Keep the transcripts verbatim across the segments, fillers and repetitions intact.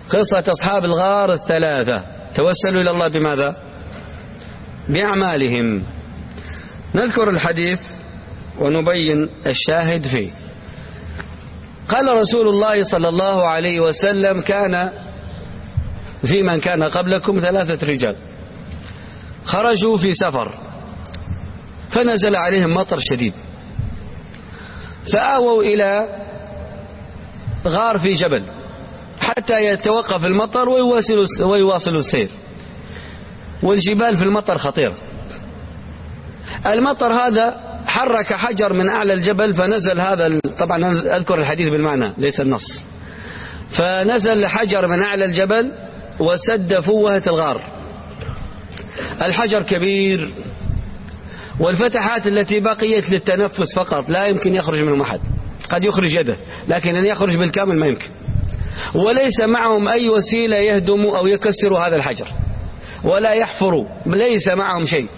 قصة أصحاب الغار الثلاثة توسلوا إلى الله بماذا؟ بأعمالهم. نذكر الحديث ونبين الشاهد فيه. قال رسول الله صلى الله عليه وسلم: كان في من كان قبلكم ثلاثة رجال خرجوا في سفر فنزل عليهم مطر شديد، فآووا إلى غار في جبل حتى يتوقف المطر ويواصلوا ويواصلوا السير، والجبال في المطر خطيرة. المطر هذا حرك حجر من أعلى الجبل فنزل هذا، طبعا أذكر الحديث بالمعنى ليس النص، فنزل حجر من أعلى الجبل وسد فوهة الغار. الحجر كبير والفتحات التي بقيت للتنفس فقط، لا يمكن يخرج منهم أحد، قد يخرج يده لكن أن يخرج بالكامل ما يمكن، وليس معهم أي وسيلة يهدم أو يكسر هذا الحجر ولا يحفروا، ليس معهم شيء.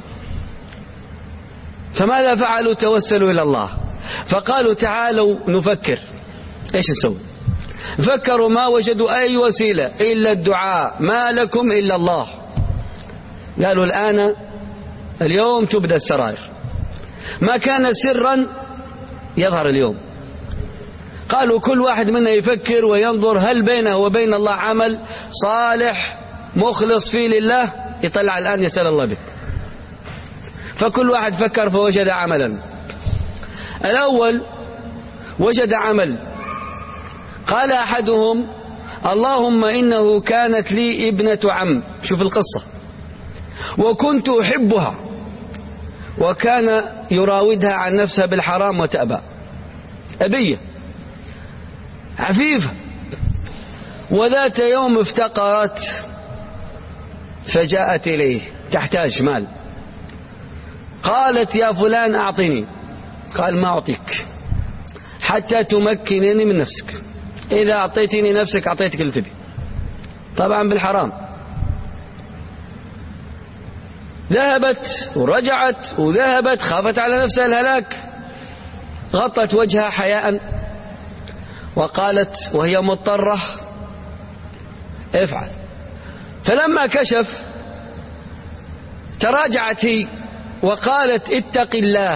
فماذا فعلوا؟ توسلوا إلى الله، فقالوا: تعالوا نفكر إيش نسوي. فكروا ما وجدوا أي وسيلة إلا الدعاء، ما لكم إلا الله. قالوا: الآن اليوم تبدأ السرائر، ما كان سرا يظهر اليوم. قالوا كل واحد منا يفكر وينظر هل بينه وبين الله عمل صالح مخلص فيه لله يطلع الآن يسأل الله به. فكل واحد فكر فوجد عملا. الأول وجد عمل، قال أحدهم: اللهم إنه كانت لي ابنة عم، شوف القصة، وكنت أحبها، وكان يراودها عن نفسها بالحرام وتأبى، أبية عفيفة، وذات يوم افتقرت فجاءت إليه تحتاج مال، قالت: يا فلان أعطني. قال: ما أعطيك حتى تمكنني من نفسك، إذا أعطيتني نفسك أعطيتك اللي تبي، طبعا بالحرام. ذهبت ورجعت وذهبت، خافت على نفسها الهلاك، غطت وجهها حياء وقالت وهي مضطرة: افعل. فلما كشف تراجعت هي وقالت: اتق الله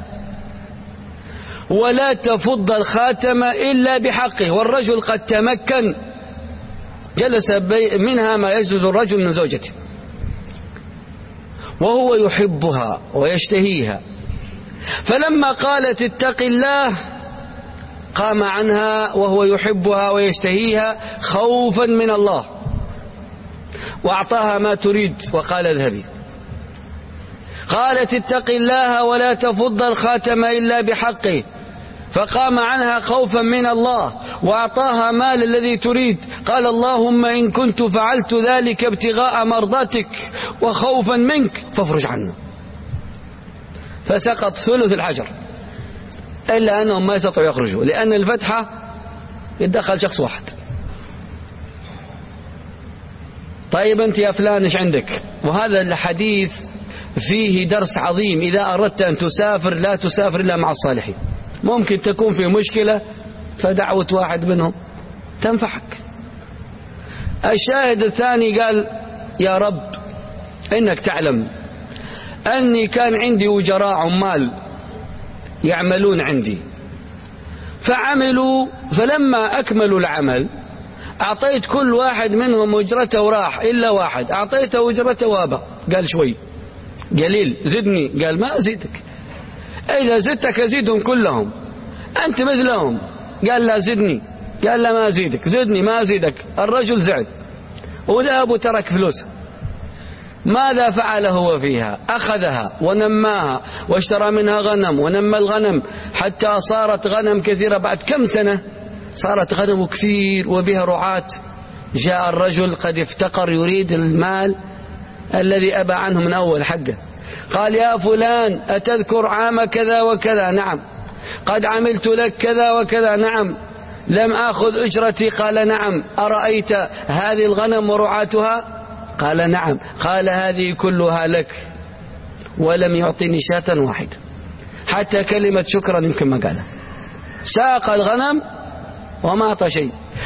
ولا تفض الخاتم إلا بحقه. والرجل قد تمكن، جلس منها ما يجلس الرجل من زوجته، وهو يحبها ويشتهيها. فلما قالت اتق الله قام عنها وهو يحبها ويشتهيها خوفا من الله، وأعطاها ما تريد وقال: اذهبي. قالت: اتق الله ولا تفض الخاتم إلا بحقه، فقام عنها خوفا من الله وأعطاها مال الذي تريد. قال: اللهم إن كنت فعلت ذلك ابتغاء مرضاتك وخوفا منك فافرج عنا. فسقط ثلث الحجر، إلا أنهم ما يستطيعوا يخرجوا لأن الفتحة يتدخل شخص واحد. طيب أنت يا فلان إيش عندك؟ وهذا الحديث فيه درس عظيم. إذا أردت أن تسافر لا تسافر إلا مع الصالحين. ممكن تكون في مشكلة فدعوة واحد منهم تنفعك. الشاهد الثاني قال: يا رب إنك تعلم أني كان عندي وجراء عمال يعملون عندي، فعملوا، فلما أكملوا العمل أعطيت كل واحد منهم أجرته وراح إلا واحد أعطيته أجرته وابى. قال: شوي قليل زدني. قال: ما أزيدك، إذا زدتك أزيدهم كلهم، أنت مثلهم. قال: لا زدني. قال: لا ما أزيدك. زدني ما أزيدك. الرجل زعل وذهب وترك فلوسه. ماذا فعل هو فيها؟ أخذها ونماها واشترى منها غنم ونمى الغنم حتى صارت غنم كثيرة. بعد كم سنة صارت غنم كثير وبها رعاة. جاء الرجل قد افتقر يريد المال الذي أبى عنه من أول حقه. قال: يا فلان أتذكر عام كذا وكذا؟ نعم. قد عملت لك كذا وكذا؟ نعم. لم آخذ أجرتي؟ قال: نعم. أرأيت هذه الغنم ورعاتها؟ قال: نعم. قال: هذه كلها لك، ولم يعطيني شاة واحدة، حتى كلمة شكرا يمكن ما قالها. ساق الغنم وما أعطى شيء.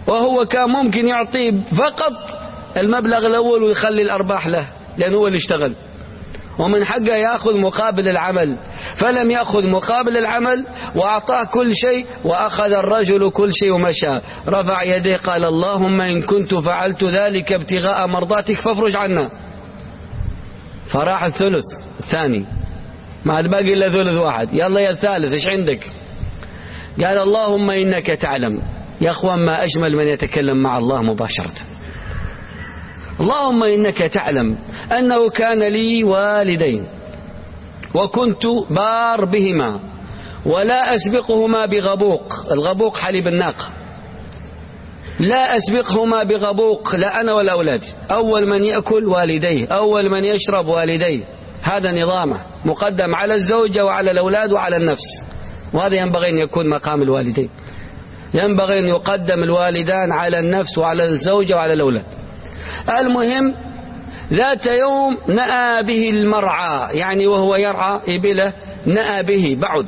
وهو كان ممكن يعطيه فقط المبلغ الأول ويخلي الأرباح له، لأنه هو اللي اشتغل، ومن حقه يأخذ مقابل العمل، فلم يأخذ مقابل العمل وأعطاه كل شيء، وأخذ الرجل كل شيء ومشى، رفع يديه قال اللهم إن كنت فعلت ذلك ابتغاء مرضاتك فافرج عنا. فراح الثلث الثاني، ما باقي إلا ثلث واحد، يلا يا الثالث إيش عندك؟ قال اللهم إنك تعلم. يا أخوان ما أجمل من يتكلم مع الله مباشرة. اللهم إنك تعلم أنه كان لي والدين وكنت بار بهما ولا أسبقهما بغبوق، الغبوق حليب الناقة، لا أسبقهما بغبوق لا أنا ولا أولادي، أول من يأكل والديه، أول من يشرب والديه، هذا نظامه مقدم على الزوجة وعلى الأولاد وعلى النفس، وهذا ينبغي أن يكون مقام الوالدين، ينبغي أن يقدم الوالدان على النفس وعلى الزوجة وعلى الأولاد. المهم ذات يوم نأى به المرعى، يعني وهو يرعى إبله نأى به بعد،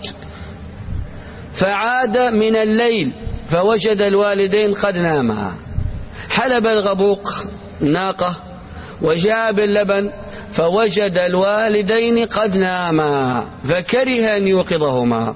فعاد من الليل فوجد الوالدين قد ناما، حلب الغبوق ناقة وجاب اللبن فوجد الوالدين قد ناما، فكره أن يوقظهما،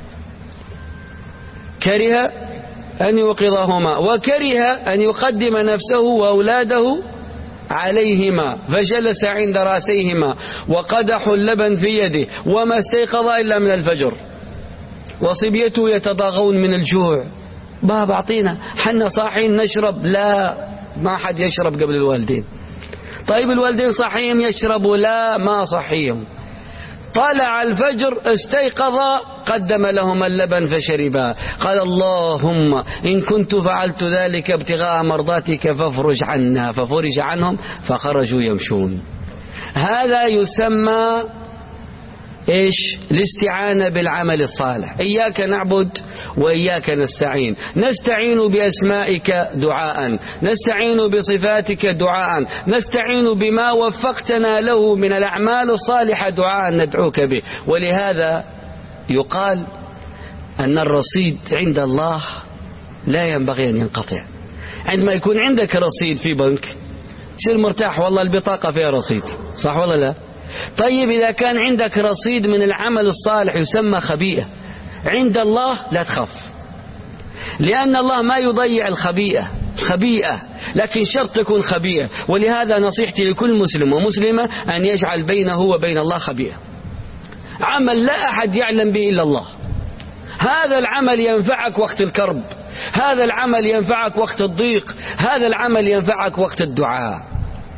كره أن يوقظهما وكره أن يقدم نفسه وأولاده عليهما، فجلس عند راسيهما وقدح اللبن في يده وما استيقظ إلا من الفجر، وصبيته يتضاغون من الجوع، بابا أعطينا حنا صاحين نشرب، لا ما حد يشرب قبل الوالدين. طيب الوالدين صحيهم يشربوا، لا ما صحيهم. طلع الفجر استيقظ قدم لهم اللبن فشربا، قال اللهم إن كنت فعلت ذلك ابتغاء مرضاتك فافرج عنا، ففرج عنهم فخرجوا يمشون. هذا يسمى إيش؟ الاستعانة بالعمل الصالح. إياك نعبد وإياك نستعين، نستعين بأسمائك دعاء، نستعين بصفاتك دعاء، نستعين بما وفقتنا له من الأعمال الصالحة دعاء ندعوك به. ولهذا يقال أن الرصيد عند الله لا ينبغي أن ينقطع. عندما يكون عندك رصيد في بنك تصير مرتاح، والله البطاقة فيها رصيد، صح ولا لا؟ طيب إذا كان عندك رصيد من العمل الصالح يسمى خبيئة، عند الله لا تخف، لأن الله ما يضيع الخبيئة، خبيئة لكن شرط تكون خبيئة. ولهذا نصيحتي لكل مسلم ومسلمة أن يجعل بينه وبين الله خبيئة، عمل لا أحد يعلم به إلا الله. هذا العمل ينفعك وقت الكرب، هذا العمل ينفعك وقت الضيق، هذا العمل ينفعك وقت الدعاء.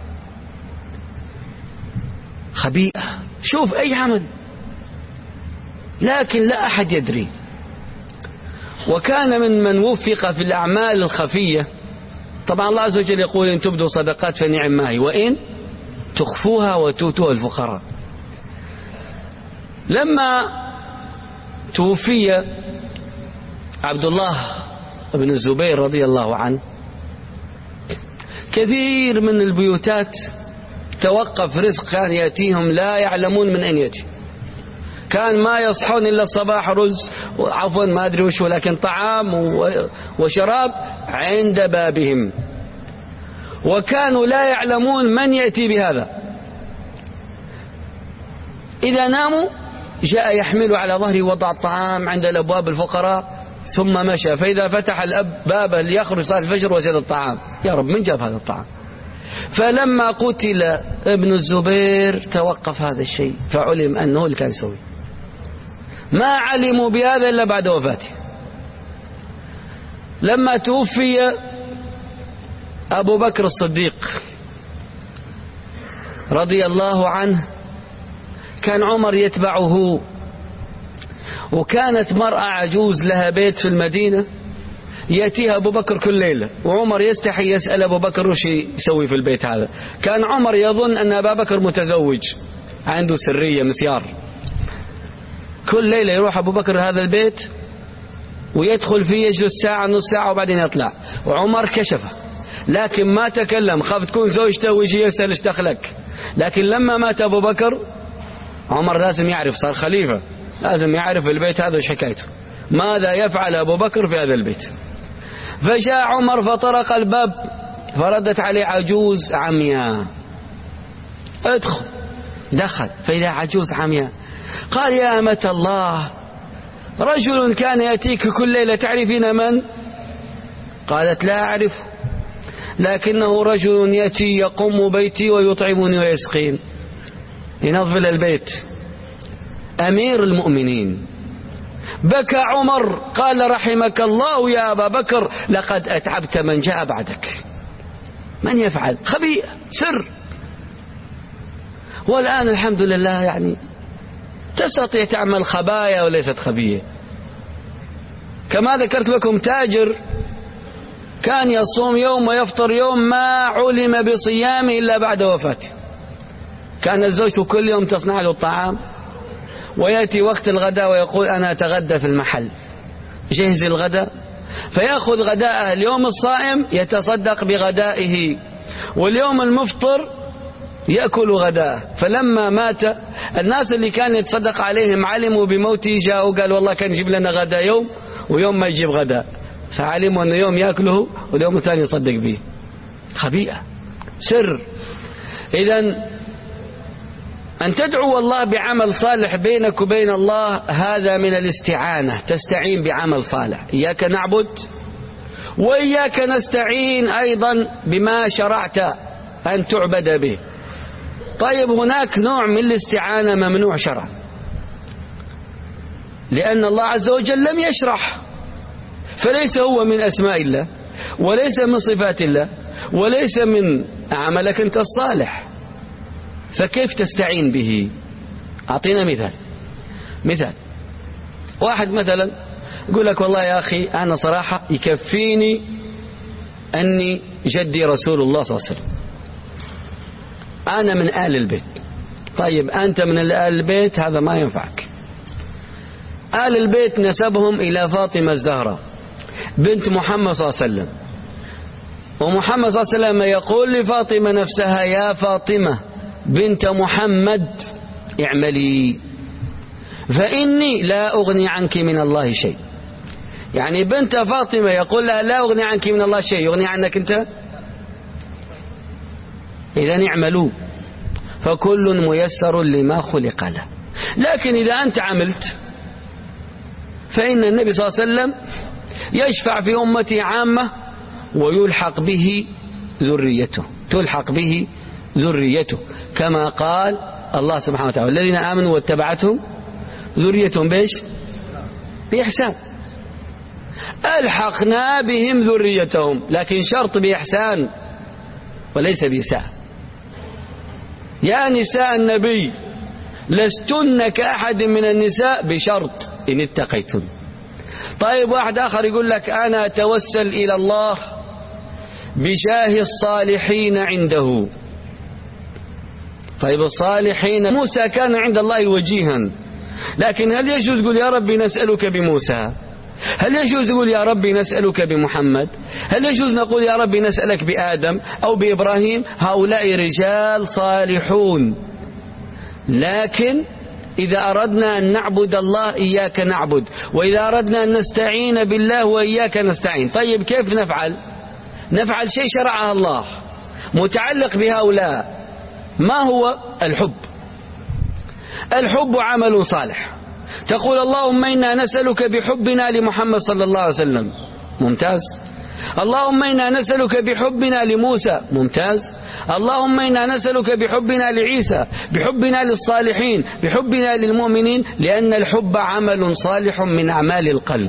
خبيئة، شوف أي عمل لكن لا أحد يدري. وكان من من وفق في الأعمال الخفية، طبعا الله عز وجل يقول إن تبدوا صدقات فنعم ما هي وإن تخفوها وتؤتوها الفقراء. لما توفي عبد الله بن الزبير رضي الله عنه، كثير من البيوتات توقف رزق كان يأتيهم لا يعلمون من أين يأتي، كان ما يصحون إلا الصباح رز، عفوا ما أدري وش، ولكن طعام وشراب عند بابهم، وكانوا لا يعلمون من يأتي بهذا. إذا ناموا جاء يحمل على ظهره وضع الطعام عند الأبواب الفقراء ثم مشى، فإذا فتح الأب بابه ليخرج صلاة الفجر وجد الطعام، يا رب من جاب هذا الطعام؟ فلما قتل ابن الزبير توقف هذا الشيء، فعلم أنه اللي كان يسوي. ما علموا بهذا إلا بعد وفاته. لما توفي أبو بكر الصديق رضي الله عنه كان عمر يتبعه، وكانت مرأة عجوز لها بيت في المدينة يأتيها أبو بكر كل ليلة، وعمر يستحي يسأل أبو بكر وش يسوي في البيت هذا. كان عمر يظن أن أبا بكر متزوج عنده سرية مسيار. كل ليلة يروح أبو بكر هذا البيت ويدخل فيه يجلس ساعة نص ساعة وبعدين يطلع، وعمر كشفه لكن ما تكلم، خاف تكون زوجته ويجي يسأل ايش دخلك. لكن لما مات أبو بكر عمر لازم يعرف، صار خليفة، لازم يعرف البيت هذا ايش حكايته، ماذا يفعل أبو بكر في هذا البيت. فجاء عمر فطرق الباب فردت عليه عجوز عمياء. ادخل. دخل فإذا عجوز عمياء. قال يا أمة الله رجل كان يأتيك كل ليلة تعرفين من؟ قالت لا أعرفه لكنه رجل يأتي يقوم بيتي ويطعمني ويسقين ينظف البيت. أمير المؤمنين. بكى عمر قال رحمك الله يا أبا بكر لقد أتعبت من جاء بعدك. من يفعل؟ خبيئة سر. والآن الحمد لله يعني تستطيع تعمل خبايا وليست خبيئة. كما ذكرت لكم تاجر كان يصوم يوم ويفطر يوم ما علم بصيامه إلا بعد وفاته. كانت زوجته كل يوم تصنع له الطعام ويأتي وقت الغداء ويقول أنا أتغدى في المحل جهز الغداء فيأخذ غداءه. اليوم الصائم يتصدق بغدائه واليوم المفطر يأكل غداءه. فلما مات الناس اللي كان يتصدق عليهم علموا بموته جاءوا قال والله كان يجيب لنا غداء يوم ويوم ما يجيب غداء فعلموا أنه يوم يأكله واليوم الثاني يصدق به. خبيئة سر. إذن أن تدعو الله بعمل صالح بينك وبين الله هذا من الاستعانة. تستعين بعمل صالح. إياك نعبد وإياك نستعين أيضا بما شرعت أن تعبد به. طيب هناك نوع من الاستعانة ممنوع شرعا لأن الله عز وجل لم يشرح فليس هو من أسماء الله وليس من صفات الله وليس من عملك أنت الصالح فكيف تستعين به؟ أعطينا مثال. مثال واحد مثلا يقول لك والله يا أخي أنا صراحة يكفيني أني جدي رسول الله صلى الله عليه وسلم أنا من آل البيت. طيب أنت من آل البيت هذا ما ينفعك. آل البيت نسبهم إلى فاطمة الزهراء بنت محمد صلى الله عليه وسلم ومحمد صلى الله عليه وسلم يقول لفاطمة نفسها يا فاطمة بنت محمد اعملي فإني لا أغني عنك من الله شيء. يعني بنت فاطمة يقول لها لا أغني عنك من الله شيء يغني عنك أنت. إذا اعملوا فكل ميسر لما خلق له. لكن إذا أنت عملت فإن النبي صلى الله عليه وسلم يشفع في أمتي عامة ويلحق به ذريته تلحق به ذريته كما قال الله سبحانه وتعالى الذين آمنوا واتبعتهم ذريتهم بيش بإحسان. ألحقنا بهم ذريتهم لكن شرط بإحسان وليس بإساءة. يا نساء النبي لستن كأحد من النساء بشرط إن اتقيتن. طيب واحد آخر يقول لك أنا أتوسل إلى الله بجاه الصالحين عنده. طيب الصالحين موسى كان عند الله وجيها لكن هل يجوز تقول يا ربي نسألك بموسى؟ هل يجوز نقول يا ربي نسألك بمحمد؟ هل يجوز نقول يا ربي نسألك بآدم أو بإبراهيم؟ هؤلاء رجال صالحون لكن إذا أردنا أن نعبد الله إياك نعبد وإذا أردنا أن نستعين بالله وإياك نستعين. طيب كيف نفعل؟ نفعل شيء شرعه الله متعلق بهؤلاء. ما هو الحب؟ الحب عمل صالح. تقول اللهم إنا نسألك بحبنا لمحمد صلى الله عليه وسلم ممتاز. اللهم إنا نسألك بحبنا لموسى ممتاز. اللهم إنا نسألك بحبنا لعيسى بحبنا للصالحين بحبنا للمؤمنين لأن الحب عمل صالح من أعمال القلب.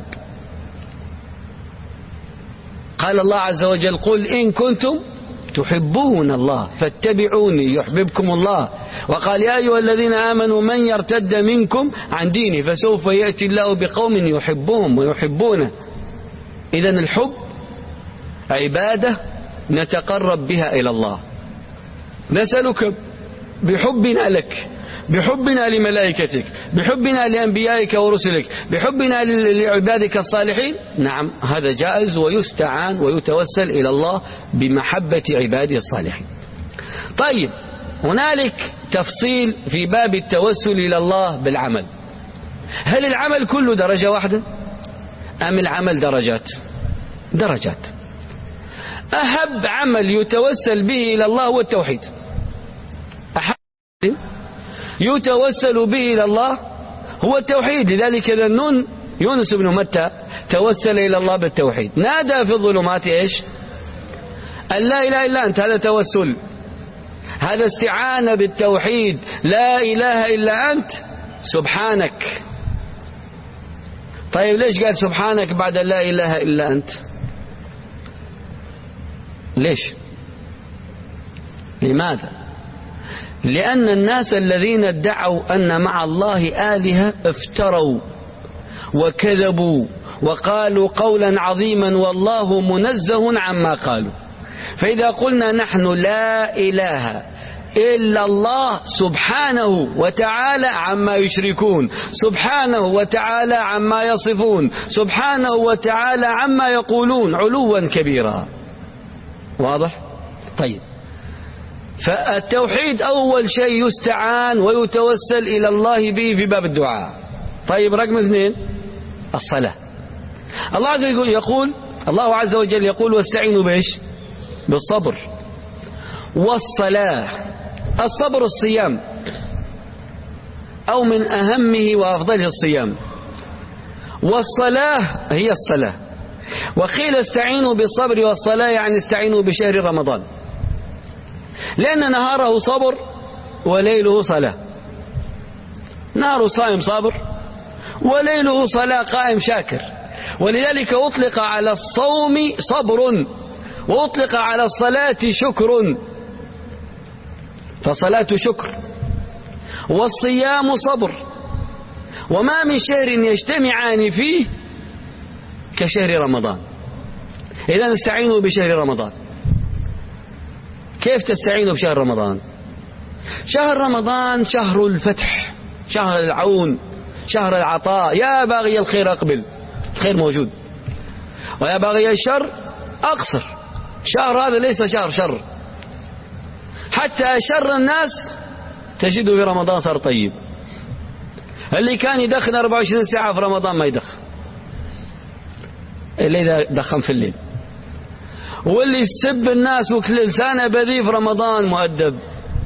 قال الله عز وجل قل إن كنتم تحبون الله فاتبعوني يحببكم الله. وقال يا أيها الذين آمنوا من يرتد منكم عن دينه فسوف يأتي الله بقوم يحبهم ويحبونه. إذن الحب عبادة نتقرب بها إلى الله. نسألك بحبنا لك بحبنا لملائكتك بحبنا لأنبيائك ورسلك بحبنا لعبادك الصالحين. نعم هذا جائز ويستعان ويتوسل إلى الله بمحبة عباده الصالحين. طيب هنالك تفصيل في باب التوسل إلى الله بالعمل. هل العمل كله درجة واحدة أم العمل درجات؟ درجات. أحب عمل يتوسل به إلى الله هو التوحيد. أحب يتوسل به إلى الله هو التوحيد. لذلك ذنون يونس بن متى توسل إلى الله بالتوحيد، نادى في الظلمات إيش؟ أن لا إله إلا أنت. هذا توسل، هذا استعانة بالتوحيد. لا إله إلا أنت سبحانك. طيب ليش قال سبحانك بعد لا إله إلا أنت؟ ليش؟ لماذا؟ لأن الناس الذين ادعوا أن مع الله آلهة افتروا وكذبوا وقالوا قولا عظيما والله منزه عما قالوا. فإذا قلنا نحن لا إله إلا الله سبحانه وتعالى عما يشركون، سبحانه وتعالى عما يصفون، سبحانه وتعالى عما يقولون علوا كبيرا. واضح؟ طيب، فالتوحيد أول شيء يستعان ويتوسل إلى الله به في باب الدعاء. طيب، رقم اثنين الصلاة. الله عز وجل يقول الله عز وجل يقول واستعينوا بإيش؟ بالصبر والصلاة. الصبر الصيام، أو من أهمه وأفضله الصيام، والصلاة هي الصلاة. وقيل استعينوا بالصبر والصلاة يعني استعينوا بشهر رمضان، لأن نهاره صبر وليله صلاة. نهاره صائم صابر وليله صلاة قائم شاكر. ولذلك أطلق على الصوم صبر وأطلق على الصلاة شكر، فصلاة شكر والصيام صبر. وما من شهر يجتمعان فيه كشهر رمضان. إذن استعينوا بشهر رمضان. كيف تستعينوا بشهر رمضان؟ شهر رمضان شهر الفتح، شهر العون، شهر العطاء. يا باغي الخير أقبل، الخير موجود، ويا باغي الشر أقصر. شهر هذا ليس شهر شر، حتى شر الناس تجده في رمضان صار طيب. اللي كان يدخن أربعة وعشرين ساعة في رمضان ما يدخن، اللي إذا دخن في الليل. واللي يسب الناس وكل لسانه بذيء في رمضان مؤدب.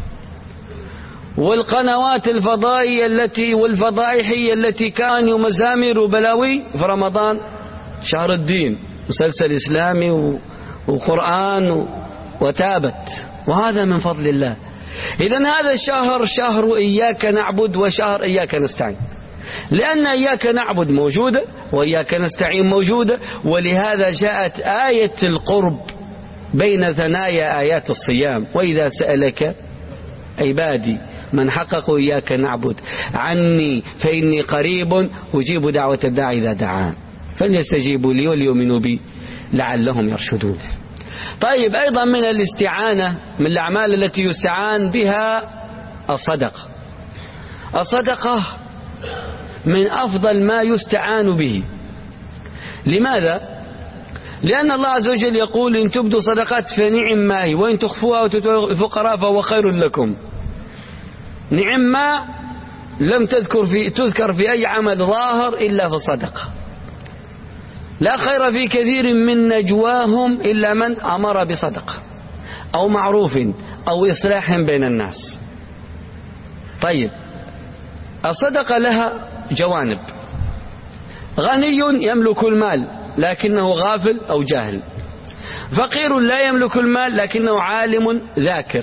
والقنوات الفضائية التي والفضائحية التي كانوا مزامير وبلاوي في رمضان شهر الدين، مسلسل إسلامي وقرآن وتابت، وهذا من فضل الله. إذن هذا الشهر شهر إياك نعبد وشهر إياك نستعين، لأن إياك نعبد موجودة وإياك نستعين موجودة. ولهذا جاءت آية القرب بين ثنايا آيات الصيام: وإذا سألك عبادي من حققوا إياك نعبد عني فإني قريب أجيب دعوة الداعي إذا دعان فليستجيبوا لي وليؤمنوا بي لعلهم يرشدون. طيب، أيضا من الاستعانة، من الأعمال التي يستعان بها الصدقة. الصدقة من أفضل ما يستعان به. لماذا؟ لأن الله عز وجل يقول إن تبدوا صدقات فنعم ما هي وإن تخفوها وتؤتوا الفقراء فهو خير لكم. نعم ما لم تذكر في تذكر في أي عمل ظاهر إلا في الصدقة. لا خير في كثير من نجواهم إلا من أمر بصدقة أو معروف أو إصلاح بين الناس. طيب، الصدقة لها جوانب. غني يملك المال لكنه غافل أو جاهل، فقير لا يملك المال لكنه عالم ذاكر،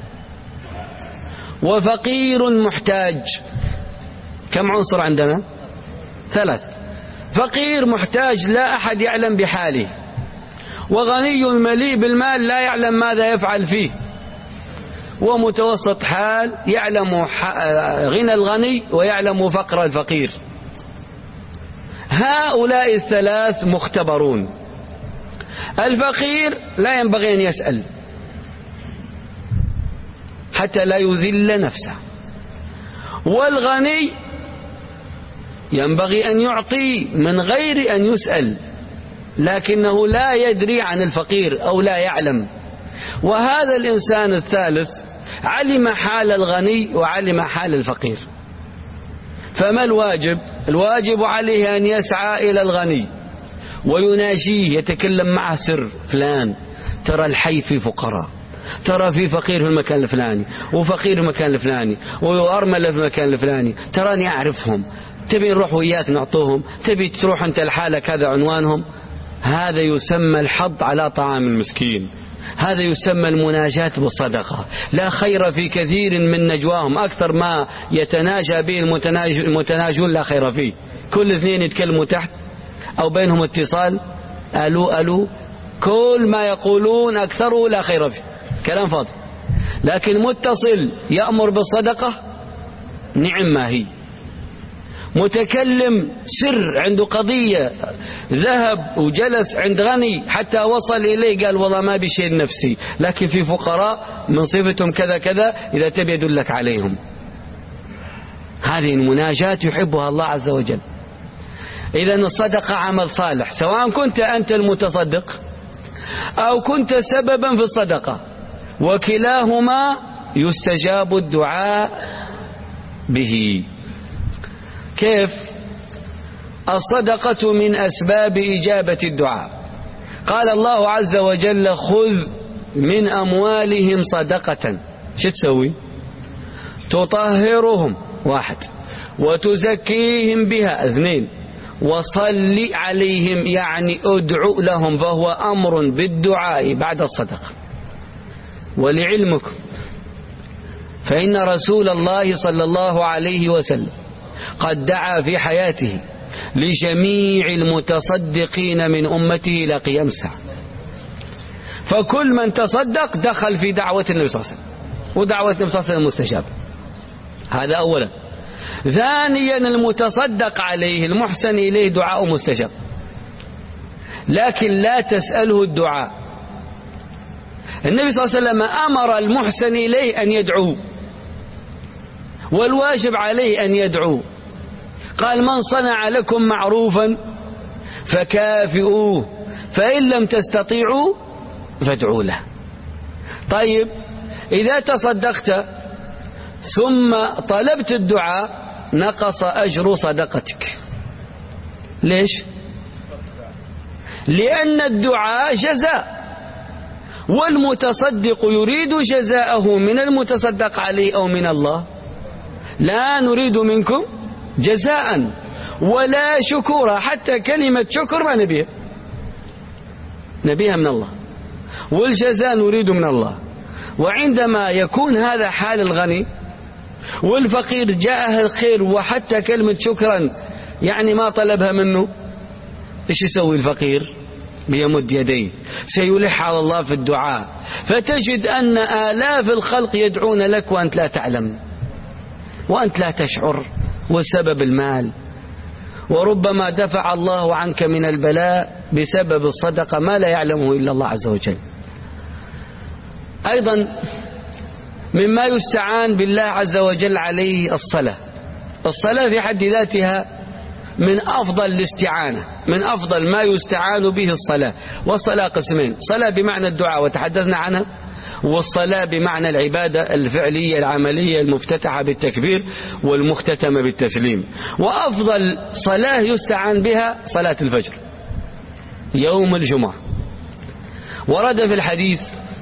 وفقير محتاج. كم عنصر عندنا؟ ثلاث. فقير محتاج لا أحد يعلم بحاله، وغني مليء بالمال لا يعلم ماذا يفعل فيه، ومتوسط حال يعلم غنى الغني ويعلم فقر الفقير. هؤلاء الثلاث مختبرون. الفقير لا ينبغي أن يسأل حتى لا يذل نفسه، والغني ينبغي أن يعطي من غير أن يسأل، لكنه لا يدري عن الفقير أو لا يعلم. وهذا الإنسان الثالث علم حال الغني وعلم حال الفقير. فما الواجب؟ الواجب عليه أن يسعى إلى الغني، ويناجيه يتكلم معه سر: فلان ترى الحي في فقراء، ترى في فقير في المكان الفلاني، وفقير في المكان الفلاني، وأرملة في المكان الفلاني، تراني أعرفهم، تبي نروح وياك نعطوهم، تبي تروح أنت لحالك، هذا عنوانهم. هذا يسمى الحض على طعام المسكين، هذا يسمى المناجاة بالصدقة. لا خير في كثير من نجواهم، أكثر ما يتناجى به المتناجون لا خير فيه. كل اثنين يتكلموا تحت أو بينهم اتصال، ألو ألو، كل ما يقولون أكثره لا خير فيه، كلام فاضي. لكن متصل يأمر بالصدقة نعم ما هي. متكلم سر عنده قضية، ذهب وجلس عند غني حتى وصل إليه قال والله ما بشيء نفسي، لكن في فقراء من صفتهم كذا كذا، إذا تبي يدلك عليهم. هذه المناجاة يحبها الله عز وجل. إذا الصدقة عمل صالح، سواء كنت أنت المتصدق أو كنت سببا في الصدقة، وكلاهما يستجاب الدعاء به. كيف؟ الصدقة من أسباب إجابة الدعاء. قال الله عز وجل: خذ من أموالهم صدقة. شو تسوي؟ تطهرهم، واحد، وتزكيهم بها، اثنين، وصل عليهم، يعني ادعو لهم، فهو أمر بالدعاء بعد الصدقة. ولعلمكم فإن رسول الله صلى الله عليه وسلم قد دعا في حياته لجميع المتصدقين من أمته إلى قيام الساعة، فكل من تصدق دخل في دعوة النبي صلى الله عليه وسلم، ودعوة النبي صلى الله عليه وسلم مستجابة. هذا أولا. ثانيا، المتصدق عليه المحسن إليه دعاء مستجاب، لكن لا تسأله الدعاء. النبي صلى الله عليه وسلم أمر المحسن إليه أن يدعو، والواجب عليه أن يدعو. قال: من صنع لكم معروفا فكافئوه، فإن لم تستطيعوا فادعوا له. طيب، إذا تصدقت ثم طلبت الدعاء نقص أجر صدقتك. ليش؟ لأن الدعاء جزاء، والمتصدق يريد جزاءه من المتصدق عليه أو من الله. لا نريد منكم جزاء ولا شكورا، حتى كلمة شكر ما نبيها، نبيها من الله، والجزاء نريد من الله. وعندما يكون هذا حال الغني والفقير جاءه الخير وحتى كلمة شكرا يعني ما طلبها منه، ايش يسوي الفقير؟ بيمد يديه، سيلح على الله في الدعاء، فتجد أن آلاف الخلق يدعون لك وأنت لا تعلم وأنت لا تشعر، وسبب المال. وربما دفع الله عنك من البلاء بسبب الصدقة ما لا يعلمه إلا الله عز وجل. أيضا مما يستعان بالله عز وجل عليه الصلاة. الصلاة في حد ذاتها من أفضل الاستعانة، من أفضل ما يستعان به الصلاة. والصلاة قسمين: صلاة بمعنى الدعاء وتحدثنا عنها، والصلاة بمعنى العبادة الفعلية العملية المفتتحة بالتكبير والمختتمة بالتسليم. وأفضل صلاة يستعان بها صلاة الفجر يوم الجمعة. ورد في الحديث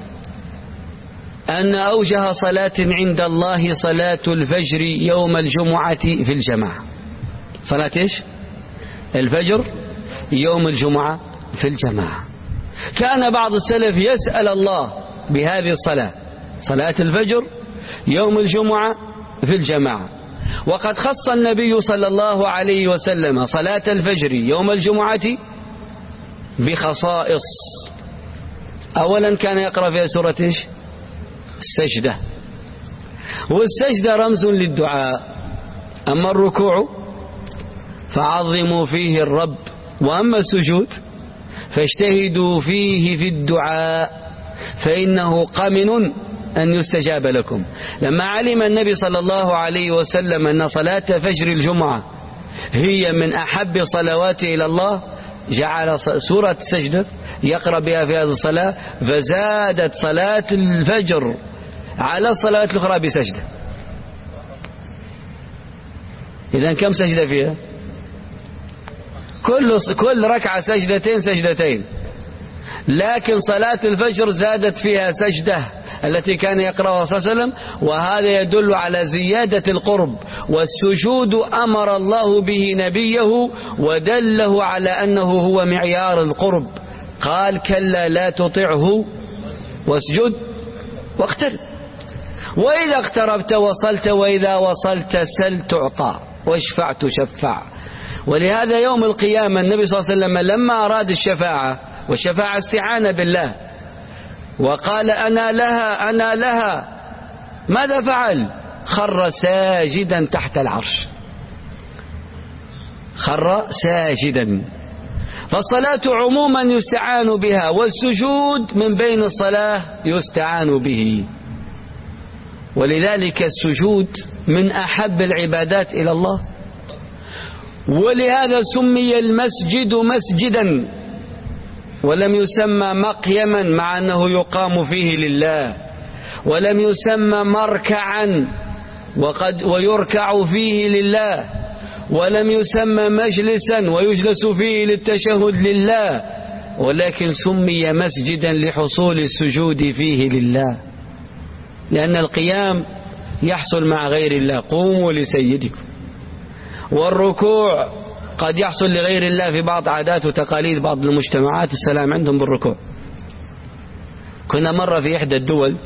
أن أوجه صلاة عند الله صلاة الفجر يوم الجمعة في الجماعة. صلاة إيش؟ الفجر يوم الجمعة في الجماعة. كان بعض السلف يسأل الله بهذه الصلاة، صلاة الفجر يوم الجمعة في الجماعة. وقد خص النبي صلى الله عليه وسلم صلاة الفجر يوم الجمعة بخصائص. أولا كان يقرأ فيها سورة إيش؟ السجدة، والسجدة رمز للدعاء. أما الركوع فعظموا فيه الرب، وأما السجود فاجتهدوا فيه في الدعاء فإنه قمن أن يستجاب لكم. لما علم النبي صلى الله عليه وسلم أن صلاة فجر الجمعة هي من أحب صلواته إلى الله، جعل سورة السجدة يقرأ بها في هذه الصلاة، فزادت صلاة الفجر على الصلاة الأخرى بسجدة. إذن كم سجدة فيها؟ كل كل ركعة سجدتين سجدتين، لكن صلاة الفجر زادت فيها سجدة التي كان يقرأها صلى الله عليه وسلم، وهذا يدل على زيادة القرب. والسجود أمر الله به نبيه ودله على أنه هو معيار القرب، قال كلا لا تطعه واسجد واقترب، وإذا اقتربت وصلت، وإذا وصلت سل تعطى، واشفع تشفع. ولهذا يوم القيامة النبي صلى الله عليه وسلم لما أراد الشفاعة، والشفاعة استعانة بالله، وقال أنا لها أنا لها، ماذا فعل؟ خر ساجدا تحت العرش، خر ساجدا. فالصلاة عموما يستعان بها، والسجود من بين الصلاة يستعان به. ولذلك السجود من أحب العبادات إلى الله، ولهذا سمي المسجد مسجدا ولم يسمى مقيما، مع أنه يقام فيه لله، ولم يسمى مركعا وقد ويركع فيه لله، ولم يسمى مجلسا ويجلس فيه للتشهد لله، ولكن سمي مسجدا لحصول السجود فيه لله، لأن القيام يحصل مع غير الله، قوموا لسيدكم. والركوع قد يحصل لغير الله في بعض عادات وتقاليد بعض المجتمعات، السلام عندهم بالركوع. كنا مرة في إحدى الدول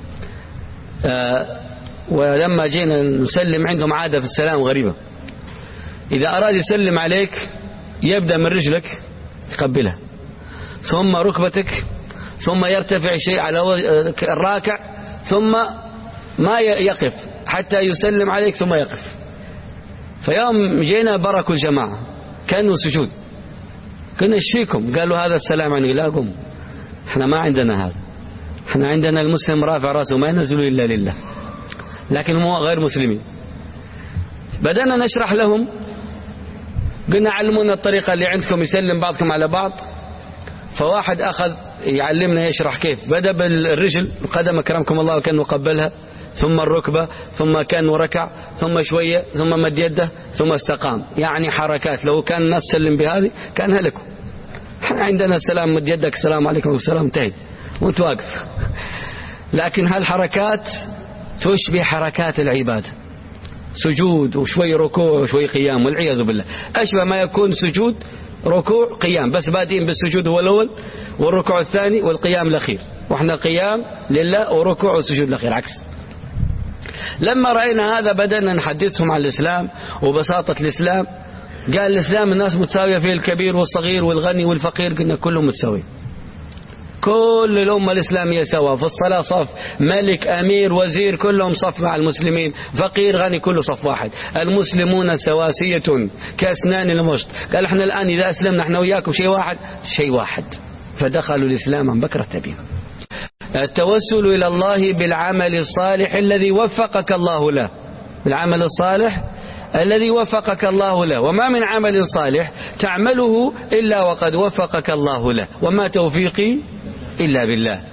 آه ولما جينا نسلم عندهم عادة في السلام غريبة، إذا أراد يسلم عليك يبدأ من رجلك يقبلها، ثم ركبتك، ثم يرتفع شيء على الراكع، ثم ما يقف حتى يسلم عليك ثم يقف. فيوم جينا بركوا الجماعة كانوا سجود، كنا ايش فيكم؟ قالوا هذا السلام عليكم. لا قم، احنا ما عندنا هذا، احنا عندنا المسلم رافع راسه ما ينزلوا إلا لله، لكن هم غير مسلمين. بدأنا نشرح لهم، قلنا علمونا الطريقة اللي عندكم يسلم بعضكم على بعض. فواحد أخذ يعلمنا يشرح كيف، بدأ بالرجل، القدم أكرمكم الله كان قبلها، ثم الركبة، ثم كان ركع، ثم شوية، ثم مد يده، ثم استقام. يعني حركات، لو كان الناس سلم بهذه كان هلكوا. احنا عندنا السلام مد يدك السلام عليكم والسلام انتهي وانت واقف. لكن هالحركات تشبه حركات العبادة، سجود وشوي ركوع وشوي قيام، والعياذ بالله. أشبه ما يكون سجود ركوع قيام، بس بادئين بالسجود هو الأول والركوع الثاني والقيام الأخير، وإحنا قيام لله وركوع وسجود الأخير عكس. لما رأينا هذا بدأنا نحدثهم عن الإسلام وبساطة الإسلام. قال الإسلام الناس متساوية فيه، الكبير والصغير والغني والفقير، قلنا كلهم متساويين، كل الأمة الإسلامية سوا، في الصلاة صف، ملك أمير وزير كلهم صف مع المسلمين، فقير غني كله صف واحد، المسلمون سواسية كأسنان المشط. قال احنا الآن إذا أسلمنا احنا وياكم شيء واحد شيء واحد، فدخلوا الإسلام عن بكرة بهم. التوسل إلى الله بالعمل الصالح الذي وفقك الله له، بالعمل الصالح الذي وفقك الله له، وما من عمل صالح تعمله إلا وقد وفقك الله له، وما توفيقي إلا بالله.